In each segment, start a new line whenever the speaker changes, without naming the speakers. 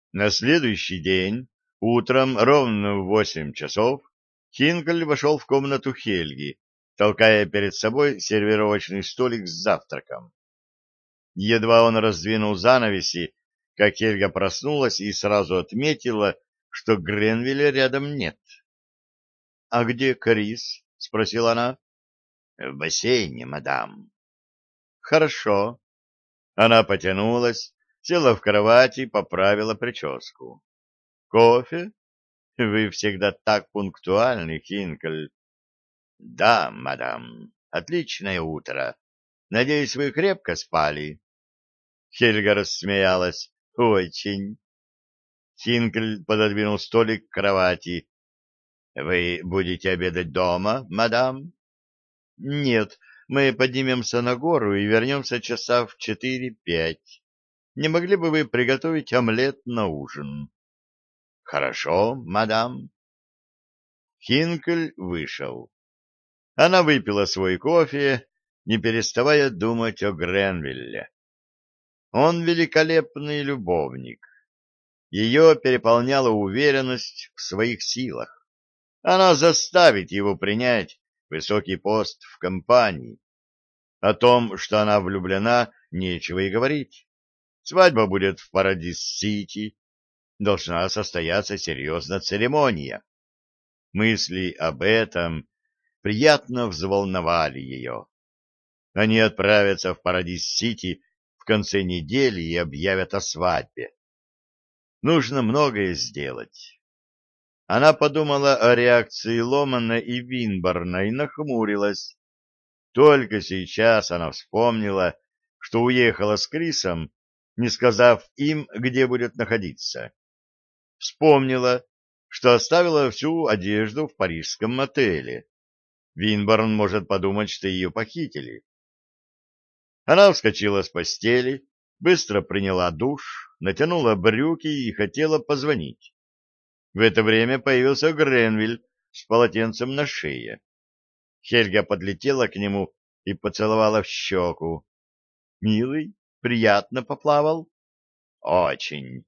На следующий день, утром, ровно в 8 часов, Хинкель вошел в комнату Хельги, толкая перед собой сервировочный столик с завтраком. Едва он раздвинул занавеси, как Хельга проснулась и сразу отметила, что Гренвилля рядом нет. — А где Крис? — спросила она. — В бассейне, мадам. — Хорошо. Она потянулась, села в кровати и поправила прическу. — Кофе? Вы всегда так пунктуальны, Хинкель. — Да, мадам. Отличное утро. Надеюсь, вы крепко спали? Хельга рассмеялась. — Очень. Хинкель пододвинул столик к кровати. — Вы будете обедать дома, мадам? — Нет, мы поднимемся на гору и вернемся часа в 4-5. Не могли бы вы приготовить омлет на ужин? — Хорошо, мадам. Хинкель вышел. Она выпила свой кофе, не переставая думать о Гренвилле. Он великолепный любовник. Ее переполняла уверенность в своих силах. Она заставит его принять высокий пост в компании. О том, что она влюблена, нечего и говорить. Свадьба будет в Парадис-Сити. Должна состояться серьезная церемония. Мысли об этом приятно взволновали ее. Они отправятся в Парадис-Сити в конце недели и объявят о свадьбе. Нужно многое сделать. Она подумала о реакции Ломана и Винборна и нахмурилась. Только сейчас она вспомнила, что уехала с Крисом, не сказав им, где будет находиться. Вспомнила, что оставила всю одежду в парижском мотеле. Винборн может подумать, что ее похитили. Она вскочила с постели, быстро приняла душ, натянула брюки и хотела позвонить. В это время появился Гренвиль с полотенцем на шее. Хельга подлетела к нему и поцеловала в щеку. — Милый, приятно поплавал? — Очень.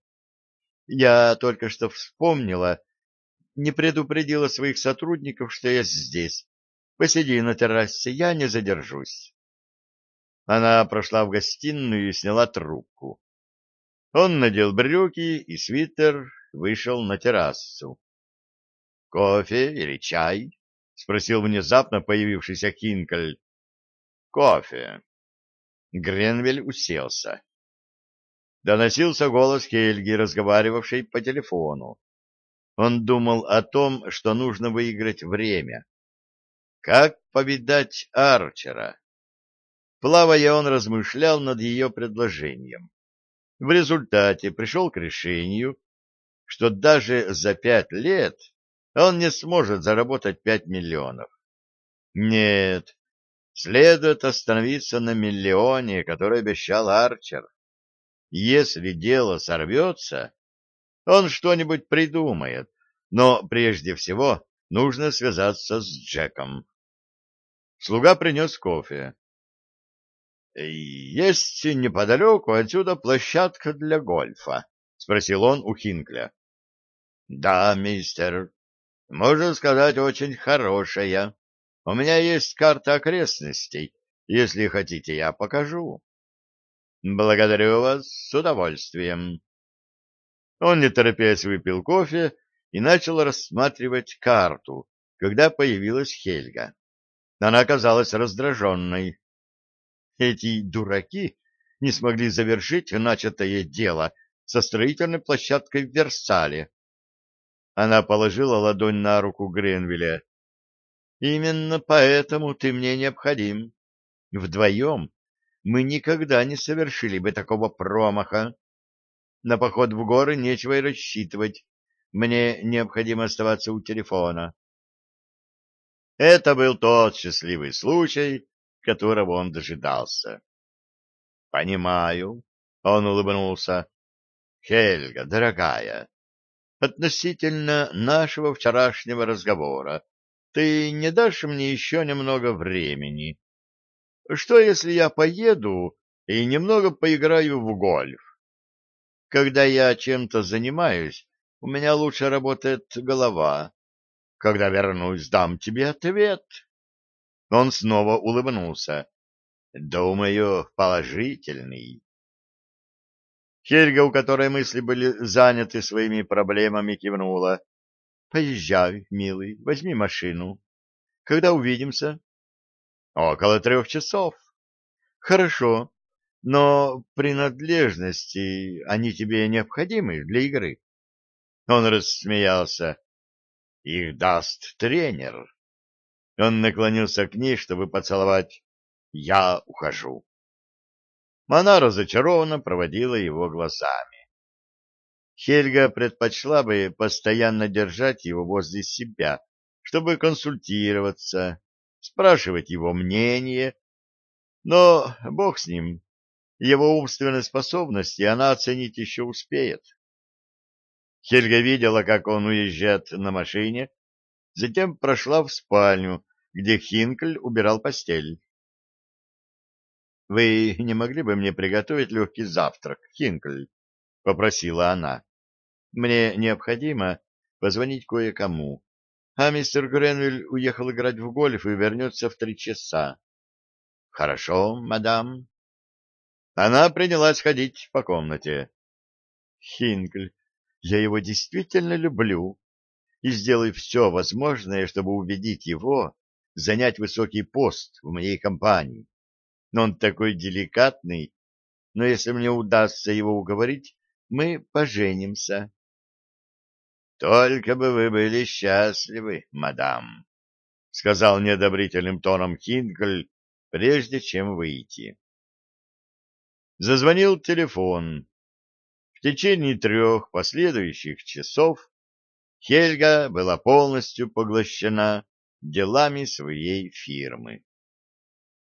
Я только что вспомнила, не предупредила своих сотрудников, что я здесь. Посиди на террасе, я не задержусь. Она прошла в гостиную и сняла трубку. Он надел брюки и свитер, вышел на террасу. — Кофе или чай? — спросил внезапно появившийся Хинкель. — Кофе. Гренвиль уселся. Доносился голос Хельги, разговаривавшей по телефону. Он думал о том, что нужно выиграть время. Как повидать Арчера? Плавая, он размышлял над ее предложением. В результате пришел к решению, что даже за 5 лет он не сможет заработать 5 миллионов. Нет, следует остановиться на миллионе, который обещал Арчер. Если дело сорвется, он что-нибудь придумает, но прежде всего нужно связаться с Джеком. Слуга принес кофе. — Есть неподалеку отсюда площадка для гольфа? — спросил он у Хинкля. — Да, мистер. Можно сказать, очень хорошая. У меня есть карта окрестностей. Если хотите, я покажу. — Благодарю вас, с удовольствием. Он, не торопясь, выпил кофе и начал рассматривать карту, когда появилась Хельга. Она казалась раздраженной. Эти дураки не смогли завершить начатое дело со строительной площадкой в Версале. Она положила ладонь на руку Гренвилля. «Именно поэтому ты мне необходим. Вдвоем мы никогда не совершили бы такого промаха. На поход в горы нечего и рассчитывать. Мне необходимо оставаться у телефона». Это был тот счастливый случай, которого он дожидался. «Понимаю», — он улыбнулся. «Хельга, дорогая, относительно нашего вчерашнего разговора, ты не дашь мне еще немного времени? Что, если я поеду и немного поиграю в гольф? Когда я чем-то занимаюсь, у меня лучше работает голова. Когда вернусь, дам тебе ответ. Он снова улыбнулся. Думаю, положительный. Хельга, у которой мысли были заняты своими проблемами, кивнула. Поезжай, милый, возьми машину. Когда увидимся? Около 3 часов. Хорошо, но принадлежности, они тебе необходимы для игры? Он рассмеялся. Их даст тренер. Он наклонился к ней, чтобы поцеловать. Я ухожу. Она разочарованно проводила его глазами. Хельга предпочла бы постоянно держать его возле себя, чтобы консультироваться, спрашивать его мнение, но бог с ним, его умственные способности она оценить еще успеет. Хельга видела, как он уезжает на машине, затем прошла в спальню, где Хинкль убирал постель. — Вы не могли бы мне приготовить легкий завтрак, Хинкль? — попросила она. — Мне необходимо позвонить кое-кому, а мистер Гренвилл уехал играть в гольф и вернется в 3 часа. — Хорошо, мадам. Она принялась ходить по комнате. — Хинкль, я его действительно люблю и сделаю все возможное, чтобы убедить его занять высокий пост в моей компании. Но он такой деликатный, но если мне удастся его уговорить, мы поженимся. — Только бы вы были счастливы, мадам, — сказал неодобрительным тоном Хинкль, прежде чем выйти. Зазвонил телефон. В течение 3 последующих часов Хельга была полностью поглощена делами своей фирмы.